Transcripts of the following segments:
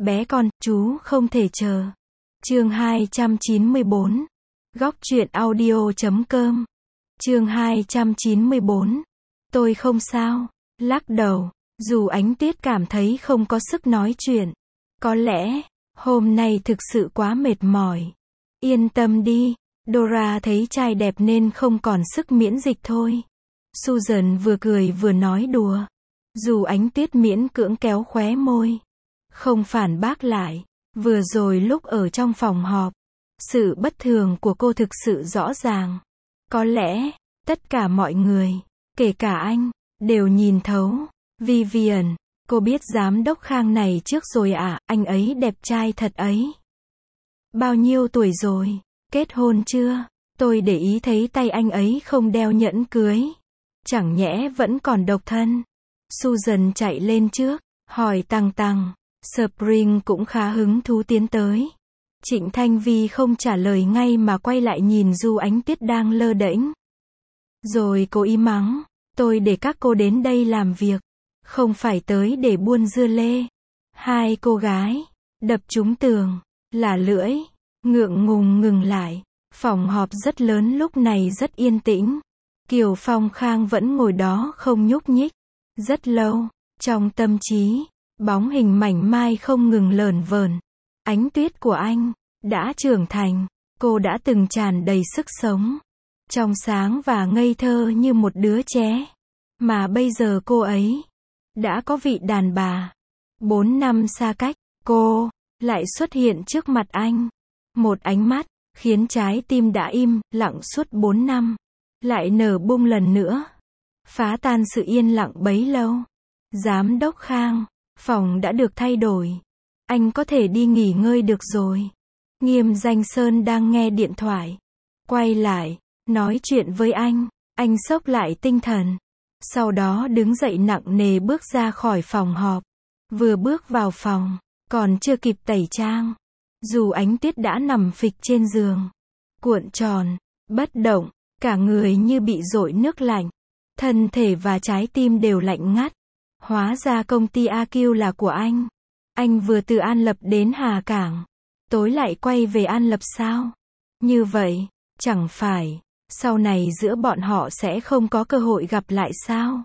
Bé con, chú không thể chờ. Chương 294. Góc truyện audio.com. Chương 294. Tôi không sao. Lắc đầu. Dù Ánh Tuyết cảm thấy không có sức nói chuyện. Có lẽ, hôm nay thực sự quá mệt mỏi. Yên tâm đi. Dora thấy trai đẹp nên không còn sức miễn dịch thôi. Susan vừa cười vừa nói đùa. Dù Ánh Tuyết miễn cưỡng kéo khóe môi. Không phản bác lại. Vừa rồi lúc ở trong phòng họp, sự bất thường của cô thực sự rõ ràng. Có lẽ, tất cả mọi người, kể cả anh, đều nhìn thấu. Vivian, cô biết giám đốc Khang này trước rồi à, anh ấy đẹp trai thật ấy. Bao nhiêu tuổi rồi, kết hôn chưa? Tôi để ý thấy tay anh ấy không đeo nhẫn cưới. Chẳng nhẽ vẫn còn độc thân. Susan chạy lên trước, hỏi Tăng. Spring cũng khá hứng thú tiến tới. Trịnh Thanh Vi không trả lời ngay mà quay lại nhìn Du Ánh Tuyết đang lơ đễnh. Rồi cô ý mắng, tôi để các cô đến đây làm việc, không phải tới để buôn dưa lê. Hai cô gái, đập trúng tường, lả lưỡi, ngượng ngùng ngừng lại. Phòng họp rất lớn lúc này rất yên tĩnh. Kiều Phong Khang vẫn ngồi đó không nhúc nhích. Rất lâu, trong tâm trí, bóng hình mảnh mai không ngừng lởn vởn. Ánh Tuyết của anh đã trưởng thành, cô đã từng tràn đầy sức sống, trong sáng và ngây thơ như một đứa trẻ. Mà bây giờ cô ấy đã có vị đàn bà. 4 năm xa cách, cô lại xuất hiện trước mặt anh. Một ánh mắt khiến trái tim đã im lặng suốt 4 năm lại nở bung lần nữa, phá tan sự yên lặng bấy lâu. Giám đốc Khang, phòng đã được thay đổi. Anh có thể đi nghỉ ngơi được rồi. Nghiêm Danh Sơn đang nghe điện thoại. Quay lại, nói chuyện với anh. Anh xốc lại tinh thần. Sau đó đứng dậy nặng nề bước ra khỏi phòng họp. Vừa bước vào phòng, còn chưa kịp tẩy trang. Dù Ánh Tuyết đã nằm phịch trên giường. Cuộn tròn, bất động, cả người như bị dội nước lạnh. Thân thể và trái tim đều lạnh ngắt. Hóa ra công ty AQ là của anh. Anh vừa từ An Lập đến Hà Cảng. Tối lại quay về An Lập sao? Như vậy, chẳng phải, sau này giữa bọn họ sẽ không có cơ hội gặp lại sao?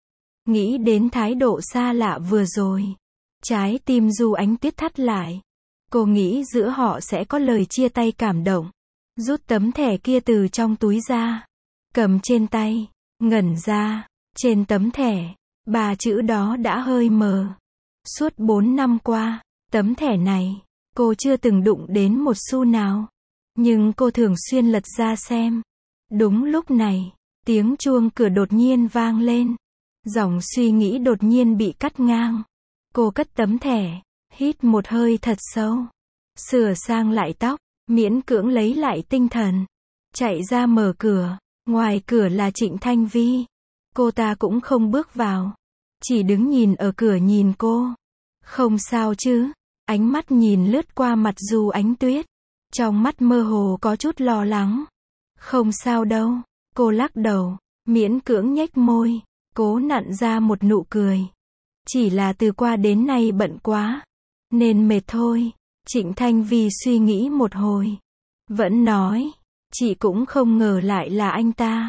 Nghĩ đến thái độ xa lạ vừa rồi. Trái tim Du Ánh Tuyết thắt lại. Cô nghĩ giữa họ sẽ có lời chia tay cảm động. Rút tấm thẻ kia từ trong túi ra. Cầm trên tay, ngẩn ra. Trên tấm thẻ, 3 chữ đó đã hơi mờ. Suốt 4 năm qua, tấm thẻ này, cô chưa từng đụng đến một xu nào. Nhưng cô thường xuyên lật ra xem. Đúng lúc này, tiếng chuông cửa đột nhiên vang lên. Dòng suy nghĩ đột nhiên bị cắt ngang. Cô cất tấm thẻ, hít một hơi thật sâu. Sửa sang lại tóc, miễn cưỡng lấy lại tinh thần. Chạy ra mở cửa, ngoài cửa là Trịnh Thanh Vi. Cô ta cũng không bước vào. Chỉ đứng nhìn ở cửa nhìn cô. Không sao chứ? Ánh mắt nhìn lướt qua mặt Du Ánh Tuyết. Trong mắt mơ hồ có chút lo lắng. Không sao đâu. Cô lắc đầu, miễn cưỡng nhếch môi, cố nặn ra một nụ cười. Chỉ là từ qua đến nay bận quá, nên mệt thôi. Trịnh Thanh Vi suy nghĩ một hồi. Vẫn nói, chị cũng không ngờ lại là anh ta.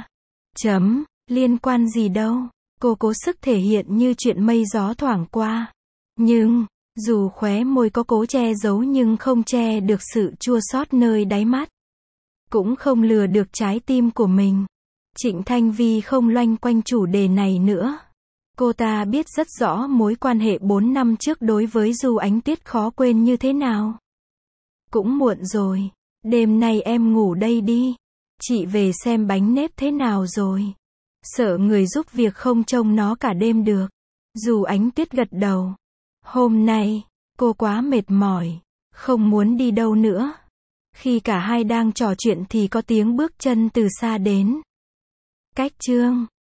Liên quan gì đâu. Cô cố sức thể hiện như chuyện mây gió thoảng qua. Nhưng, dù khóe môi có cố che giấu nhưng không che được sự chua xót nơi đáy mắt. Cũng không lừa được trái tim của mình. Trịnh Thanh Vi không loanh quanh chủ đề này nữa. Cô ta biết rất rõ mối quan hệ 4 năm trước đối với Du Ánh Tuyết khó quên như thế nào. Cũng muộn rồi. Đêm nay em ngủ đây đi. Chị về xem bánh nếp thế nào rồi. Sợ người giúp việc không trông nó cả đêm được. Du Ánh Tuyết gật đầu. Hôm nay, cô quá mệt mỏi. Không muốn đi đâu nữa. Khi cả hai đang trò chuyện thì có tiếng bước chân từ xa đến. Cách chương